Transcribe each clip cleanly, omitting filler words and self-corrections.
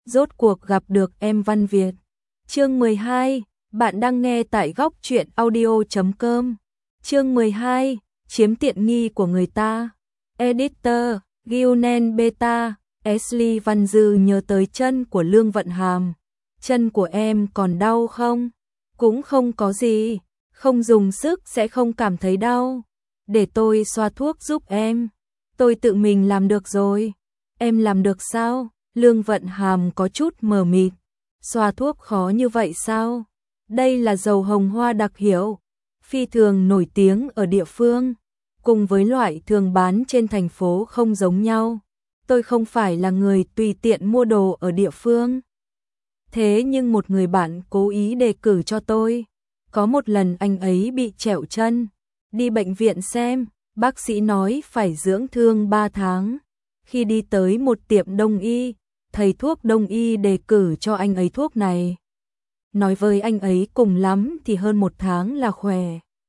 rốt cuộc gặp được em Văn Việt. Chương 12, bạn đang nghe tại góc truyện audio.com. Chương 12, chiếm tiện nghi của người ta. Editor, Gilnen Beta, Ashley Văn Dư nhớ tới chân của Lương Vận Hàm. Chân của em còn đau không? Cũng không có gì, không dùng sức sẽ không cảm thấy đau. Để tôi xoa thuốc giúp em. Tôi tự mình làm được rồi. Em làm được sao? Lương Vận Hàm có chút mờ mịt. Xoa thuốc khó như vậy sao? Đây là dầu hồng hoa đặc hiệu, phi thường nổi tiếng ở địa phương, cùng với loại thường bán trên thành phố không giống nhau. Tôi không phải là người tùy tiện mua đồ ở địa phương. Thế nhưng một người bạn cố ý đề cử cho tôi. Có một lần anh ấy bị trẹo chân, đi bệnh viện xem, bác sĩ nói phải dưỡng thương 3 tháng. Khi đi tới một tiệm đông y, thầy thuốc đông y đề cử cho anh ấy thuốc này. Nói với anh ấy cùng lắm thì hơn 1 tháng là khỏe.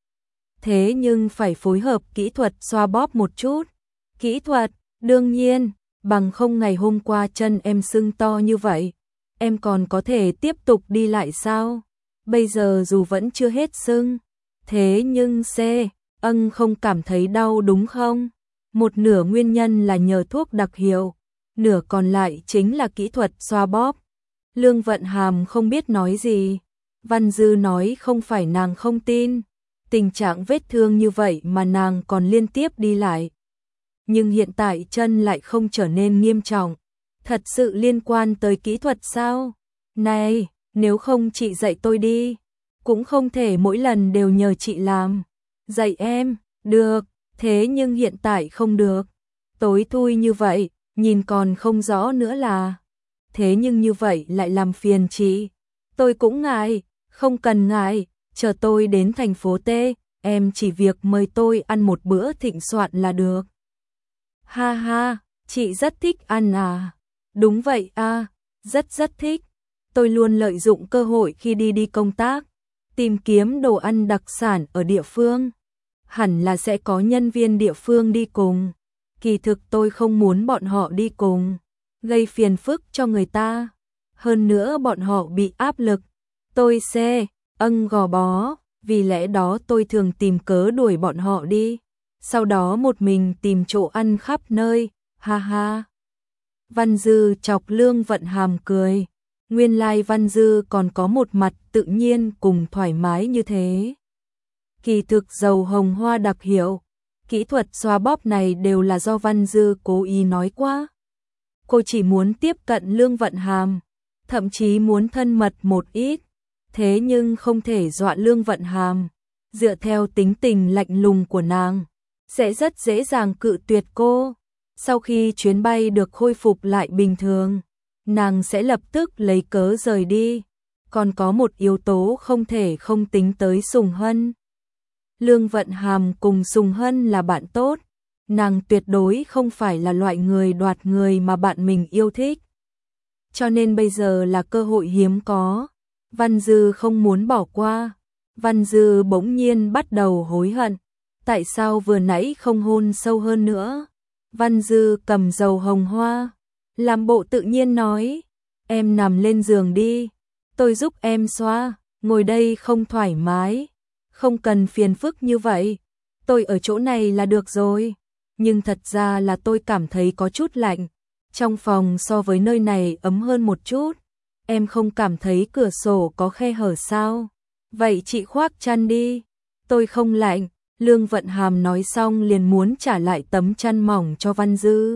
Thế nhưng phải phối hợp kỹ thuật xoa bóp một chút. Kỹ thuật, đương nhiên, bằng không ngày hôm qua chân em sưng to như vậy, em còn có thể tiếp tục đi lại sao? Bây giờ dù vẫn chưa hết sưng, thế nhưng không cảm thấy đau đúng không? Một nửa nguyên nhân là nhờ thuốc đặc hiệu, nửa còn lại chính là kỹ thuật xoa bóp. Lương Vận Hàm không biết nói gì. Văn Dư nói không phải nàng không tin, tình trạng vết thương như vậy mà nàng còn liên tiếp đi lại. Nhưng hiện tại chân lại không trở nên nghiêm trọng. Thật sự liên quan tới kỹ thuật sao? Này, nếu không chị dạy tôi đi. Cũng không thể mỗi lần đều nhờ chị làm. Dạy em, được, thế nhưng hiện tại không được. Tối thui như vậy, nhìn còn không rõ nữa là. Thế nhưng như vậy lại làm phiền chị. Tôi cũng ngại, không cần ngại, chờ tôi đến thành phố T, em chỉ việc mời tôi ăn một bữa thịnh soạn là được. Ha ha, chị rất thích ăn à? Đúng vậy à, rất thích. Tôi luôn lợi dụng cơ hội khi đi công tác, tìm kiếm đồ ăn đặc sản ở địa phương. Hẳn là sẽ có nhân viên địa phương đi cùng. Kỳ thực tôi không muốn bọn họ đi cùng, gây phiền phức cho người ta. Hơn nữa bọn họ bị áp lực. Tôi gò bó, vì lẽ đó tôi thường tìm cớ đuổi bọn họ đi. Sau đó một mình tìm chỗ ăn khắp nơi, ha ha. Văn Dư chọc Lương Vận Hàm cười. Nguyên lai Văn Dư còn có một mặt tự nhiên cùng thoải mái như thế. Kỳ thực dầu hồng hoa đặc hiệu, kỹ thuật xoa bóp này đều là do Văn Dư cố ý nói quá. Cô chỉ muốn tiếp cận Lương Vận Hàm, thậm chí muốn thân mật một ít, thế nhưng không thể dọa Lương Vận Hàm. Dựa theo tính tình lạnh lùng của nàng, sẽ rất dễ dàng cự tuyệt cô. Sau khi chuyến bay được khôi phục lại bình thường, nàng sẽ lập tức lấy cớ rời đi. Còn có một yếu tố không thể không tính tới Sùng Hân. Lương Vận Hàm cùng Sùng Hân là bạn tốt, nàng tuyệt đối không phải là loại người đoạt người mà bạn mình yêu thích. Cho nên bây giờ là cơ hội hiếm có, Văn Dư không muốn bỏ qua. Văn Dư bỗng nhiên bắt đầu hối hận, tại sao vừa nãy không hôn sâu hơn nữa. Văn Dư cầm dầu hồng hoa, làm bộ tự nhiên nói, em nằm lên giường đi, tôi giúp em xoa, ngồi đây không thoải mái, không cần phiền phức như vậy, tôi ở chỗ này là được rồi. Nhưng thật ra là tôi cảm thấy có chút lạnh, trong phòng so với nơi này ấm hơn một chút. Em không cảm thấy cửa sổ có khe hở sao? Vậy chị khoác chăn đi, tôi không lạnh. Lương Vận Hàm nói xong liền muốn trả lại tấm chăn mỏng cho Văn Dư.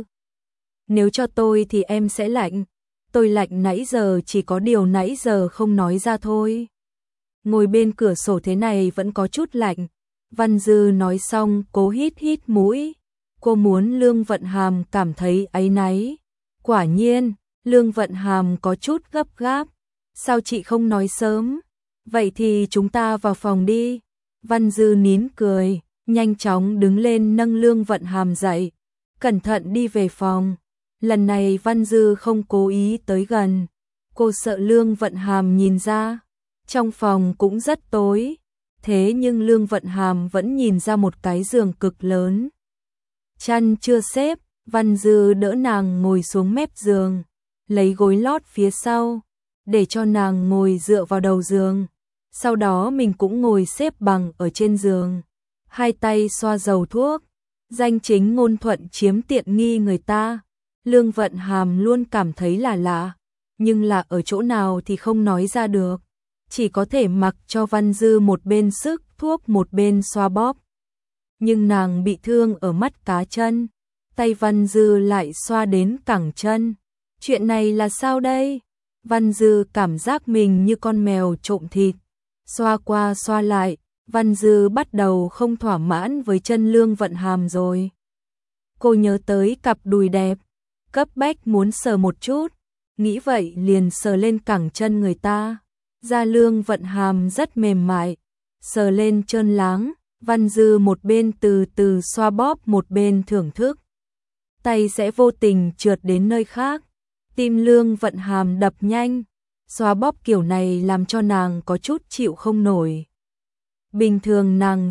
Nếu cho tôi thì em sẽ lạnh. Tôi lạnh nãy giờ, chỉ có điều nãy giờ không nói ra thôi. Ngồi bên cửa sổ thế này vẫn có chút lạnh. Văn Dư nói xong cố hít mũi. Cô muốn Lương Vận Hàm cảm thấy áy náy. Quả nhiên, Lương Vận Hàm có chút gấp gáp. Sao chị không nói sớm? Vậy thì chúng ta vào phòng đi. Văn Dư nín cười, nhanh chóng đứng lên nâng Lương Vận Hàm dậy, cẩn thận đi về phòng. Lần này Văn Dư không cố ý tới gần, cô sợ Lương Vận Hàm nhìn ra. Trong phòng cũng rất tối, thế nhưng Lương Vận Hàm vẫn nhìn ra một cái giường cực lớn. Chăn chưa xếp, Văn Dư đỡ nàng ngồi xuống mép giường, lấy gối lót phía sau, để cho nàng ngồi dựa vào đầu giường. Sau đó mình cũng ngồi xếp bằng ở trên giường, hai tay xoa dầu thuốc, danh chính ngôn thuận chiếm tiện nghi người ta. Lương Vận Hàm luôn cảm thấy là lạ, nhưng là ở chỗ nào thì không nói ra được, chỉ có thể mặc cho Văn Dư một bên sức thuốc một bên xoa bóp. Nhưng nàng bị thương ở mắt cá chân, tay Văn Dư lại xoa đến cẳng chân. Chuyện này là sao đây? Văn Dư cảm giác mình như con mèo trộm thịt, xoa qua xoa lại, Văn Dư bắt đầu không thỏa mãn với chân Lương Vận Hàm rồi. Cô nhớ tới cặp đùi đẹp, cấp bách muốn sờ một chút, nghĩ vậy liền sờ lên cẳng chân người ta. Da Lương Vận Hàm rất mềm mại, sờ lên trơn láng, Văn Dư một bên từ từ xoa bóp một bên thưởng thức. Tay sẽ vô tình trượt đến nơi khác, tim Lương Vận Hàm đập nhanh, xoa bóp kiểu này làm cho nàng có chút chịu không nổi. Bình thường nàng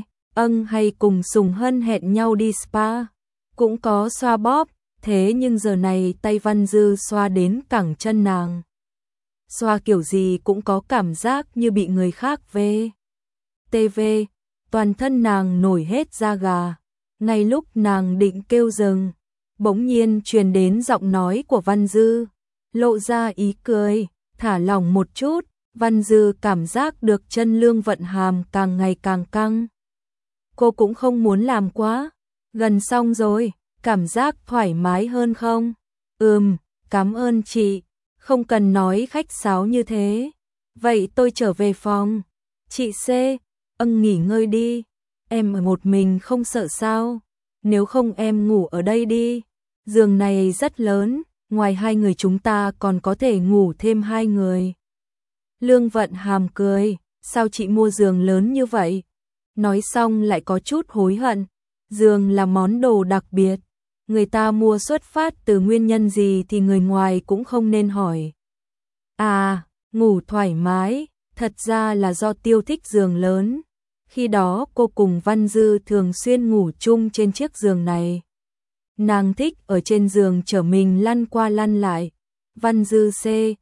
hay cùng Sùng Hân hẹn nhau đi spa, cũng có xoa bóp, thế nhưng giờ này tay Văn Dư xoa đến cẳng chân nàng. Xoa kiểu gì cũng có cảm giác như bị người khác TV, toàn thân nàng nổi hết da gà. Ngay lúc nàng định kêu dừng, bỗng nhiên truyền đến giọng nói của Văn Dư, lộ ra ý cười, thả lỏng một chút. Văn Dư cảm giác được chân Lương Vận Hàm càng ngày càng căng. Cô cũng không muốn làm quá, gần xong rồi, cảm giác thoải mái hơn không? Cảm ơn chị, không cần nói khách sáo như thế. Vậy tôi trở về phòng. Chị nghỉ ngơi đi, em ở một mình không sợ sao? Nếu không em ngủ ở đây đi, giường này rất lớn, ngoài hai người chúng ta còn có thể ngủ thêm hai người. Lương Vận Hàm cười, sao chị mua giường lớn như vậy? Nói xong lại có chút hối hận, giường là món đồ đặc biệt, người ta mua xuất phát từ nguyên nhân gì thì người ngoài cũng không nên hỏi. À, ngủ thoải mái, thật ra là do Tiêu thích giường lớn. Khi đó cô cùng Văn Dư thường xuyên ngủ chung trên chiếc giường này. Nàng thích ở trên giường chở mình lăn qua lăn lại. Văn Dư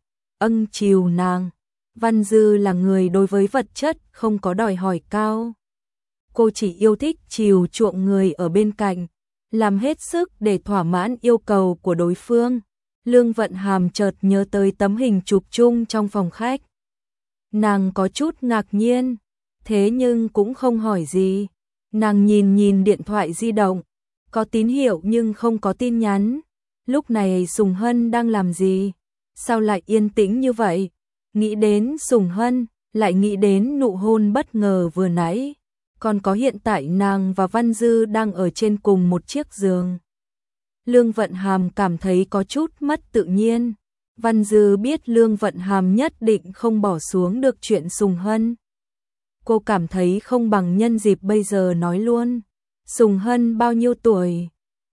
chiều nàng. Văn Dư là người đối với vật chất không có đòi hỏi cao. Cô chỉ yêu thích chiều chuộng người ở bên cạnh, làm hết sức để thỏa mãn yêu cầu của đối phương. Lương Vận Hàm chợt nhớ tới tấm hình chụp chung trong phòng khách. Nàng có chút ngạc nhiên, thế nhưng cũng không hỏi gì. Nàng nhìn điện thoại di động, có tín hiệu nhưng không có tin nhắn. Lúc này Sùng Hân đang làm gì? Sao lại yên tĩnh như vậy? Nghĩ đến Sùng Hân, lại nghĩ đến nụ hôn bất ngờ vừa nãy. Còn có hiện tại nàng và Văn Dư đang ở trên cùng một chiếc giường. Lương Vận Hàm cảm thấy có chút mất tự nhiên. Văn Dư biết Lương Vận Hàm nhất định không bỏ xuống được chuyện Sùng Hân. Cô cảm thấy không bằng nhân dịp bây giờ nói luôn. Sùng Hân bao nhiêu tuổi?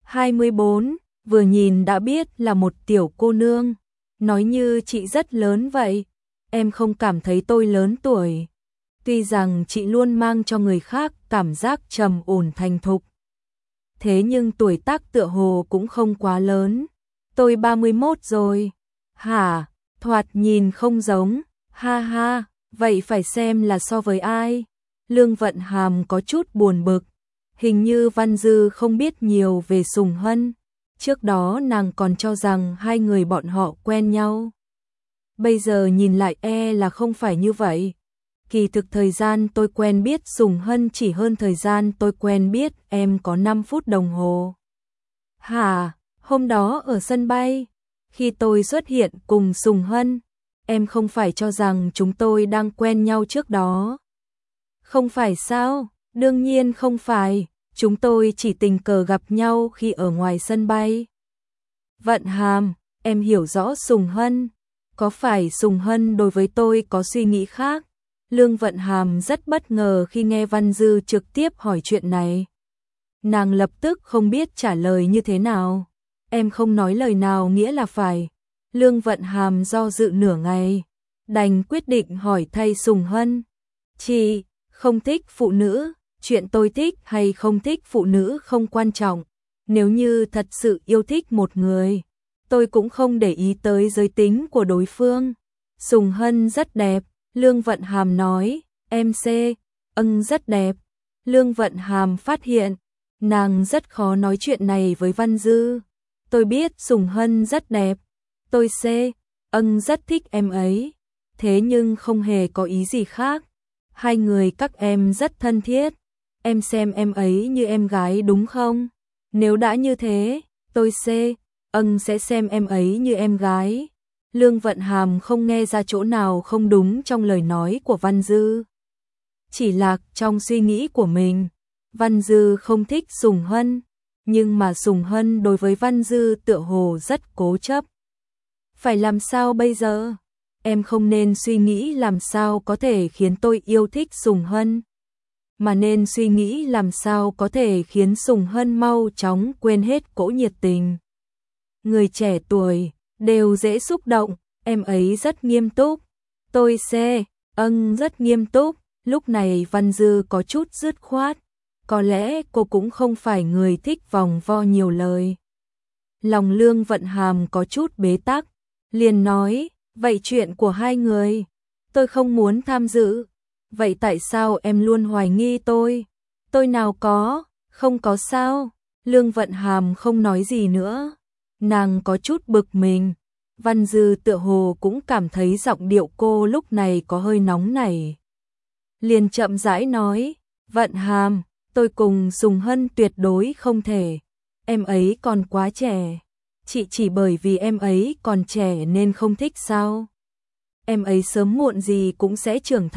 24, vừa nhìn đã biết là một tiểu cô nương. Nói như chị rất lớn vậy. Em không cảm thấy tôi lớn tuổi. Tuy rằng chị luôn mang cho người khác cảm giác trầm ổn thành thục. Thế nhưng tuổi tác tựa hồ cũng không quá lớn. Tôi 31 rồi. Hả? Thoạt nhìn không giống. Ha ha, vậy phải xem là so với ai? Lương Vận Hàm có chút buồn bực. Hình như Văn Dư không biết nhiều về Sùng Hân. Trước đó nàng còn cho rằng hai người bọn họ quen nhau. Bây giờ nhìn lại là không phải như vậy. Kỳ thực thời gian tôi quen biết Sùng Hân chỉ hơn thời gian tôi quen biết em có 5 phút đồng hồ. Hả? Hôm đó ở sân bay, khi tôi xuất hiện cùng Sùng Hân, em không phải cho rằng chúng tôi đang quen nhau trước đó. Không phải sao? Đương nhiên không phải, chúng tôi chỉ tình cờ gặp nhau khi ở ngoài sân bay. Vận Hàm, em hiểu rõ Sùng Hân. Có phải Sùng Hân đối với tôi có suy nghĩ khác? Lương Vận Hàm rất bất ngờ khi nghe Văn Dư trực tiếp hỏi chuyện này. Nàng lập tức không biết trả lời như thế nào. Em không nói lời nào nghĩa là phải. Lương Vận Hàm do dự nửa ngày, đành quyết định hỏi thay Sùng Hân. Chị không thích phụ nữ, chuyện tôi thích hay không thích phụ nữ không quan trọng. Nếu như thật sự yêu thích một người, tôi cũng không để ý tới giới tính của đối phương. Sùng Hân rất đẹp, Lương Vận Hàm nói, MC, rất đẹp. Lương Vận Hàm phát hiện, nàng rất khó nói chuyện này với Văn Dư. Tôi biết Sùng Hân rất đẹp, tôi rất thích em ấy, thế nhưng không hề có ý gì khác. Hai người các em rất thân thiết, em xem em ấy như em gái đúng không? Nếu đã như thế, tôi sẽ xem em ấy như em gái. Lương Vận Hàm không nghe ra chỗ nào không đúng trong lời nói của Văn Dư. Chỉ lạc trong suy nghĩ của mình, Văn Dư không thích Sùng Hân, nhưng mà Sùng Hân đối với Văn Dư tựa hồ rất cố chấp. Phải làm sao bây giờ? Em không nên suy nghĩ làm sao có thể khiến tôi yêu thích Sùng Hân, mà nên suy nghĩ làm sao có thể khiến Sùng Hân mau chóng quên hết cỗ nhiệt tình. Người trẻ tuổi đều dễ xúc động, em ấy rất nghiêm túc. Tôi rất nghiêm túc. Lúc này Văn Dư có chút dứt khoát, có lẽ cô cũng không phải người thích vòng vo nhiều lời. Lòng Lương Vận Hàm có chút bế tắc, liền nói, vậy chuyện của hai người, tôi không muốn tham dự. Vậy tại sao em luôn hoài nghi tôi? Tôi nào có, không có sao. Lương Vận Hàm không nói gì nữa, nàng có chút bực mình. Văn Dư tựa hồ cũng cảm thấy giọng điệu cô lúc này có hơi nóng nảy. Liền chậm rãi nói, Vận Hàm, tôi cùng Sùng Hân tuyệt đối không thể. Em ấy còn quá trẻ. Chị chỉ bởi vì em ấy còn trẻ nên không thích sao? Em ấy sớm muộn gì cũng sẽ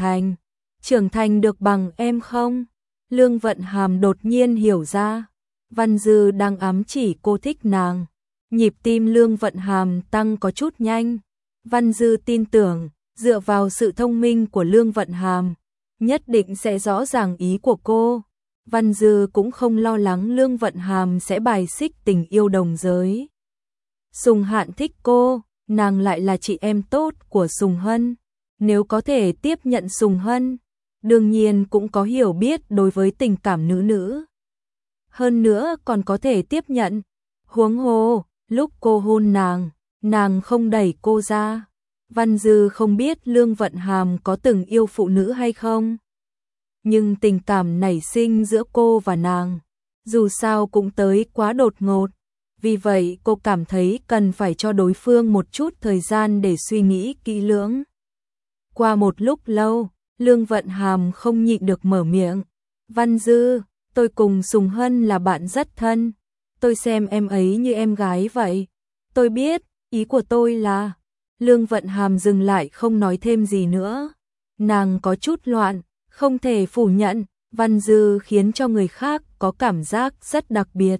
trưởng thành được bằng em không? Lương Vận Hàm đột nhiên hiểu ra, Văn Dư đang ám chỉ cô thích nàng. Nhịp tim Lương Vận Hàm tăng có chút nhanh. Văn Dư tin tưởng, dựa vào sự thông minh của Lương Vận Hàm, nhất định sẽ rõ ràng ý của cô. Văn Dư cũng không lo lắng Lương Vận Hàm sẽ bài xích tình yêu đồng giới. Sùng Hạn thích cô, nàng lại là chị em tốt của Sùng Hân. Nếu có thể tiếp nhận Sùng Hân, đương nhiên cũng có hiểu biết đối với tình cảm nữ. Hơn nữa còn có thể tiếp nhận. Huống hồ, lúc cô hôn nàng không đẩy cô ra. Văn Dư không biết Lương Vận Hàm có từng yêu phụ nữ hay không, nhưng tình cảm nảy sinh giữa cô và nàng, dù sao cũng tới quá đột ngột. Vì vậy cô cảm thấy cần phải cho đối phương một chút thời gian để suy nghĩ kỹ lưỡng. Qua một lúc lâu, Lương Vận Hàm không nhịn được mở miệng. Văn Dư, tôi cùng Sùng Hân là bạn rất thân. Tôi xem em ấy như em gái vậy. Tôi biết, ý của tôi là... Lương Vận Hàm dừng lại không nói thêm gì nữa. Nàng có chút loạn, không thể phủ nhận, Văn Dư khiến cho người khác có cảm giác rất đặc biệt.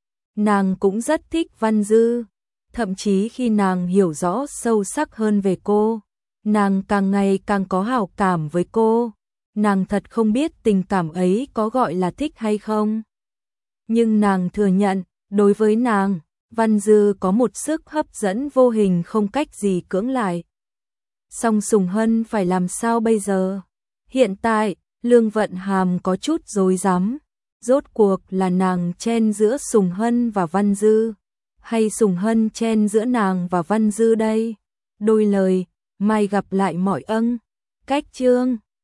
Nàng cũng rất thích Văn Dư, thậm chí khi nàng hiểu rõ sâu sắc hơn về cô, nàng càng ngày càng có hảo cảm với cô. Nàng thật không biết tình cảm ấy có gọi là thích hay không. Nhưng nàng thừa nhận, đối với nàng, Văn Dư có một sức hấp dẫn vô hình không cách gì cưỡng lại. Song Sùng Hân phải làm sao bây giờ? Hiện tại, Lương Vận Hàm có chút rối rắm. Rốt cuộc là nàng chen giữa Sùng Hân và Văn Dư, hay Sùng Hân chen giữa nàng và Văn Dư đây? Đôi lời, mai gặp lại mọi cách chương.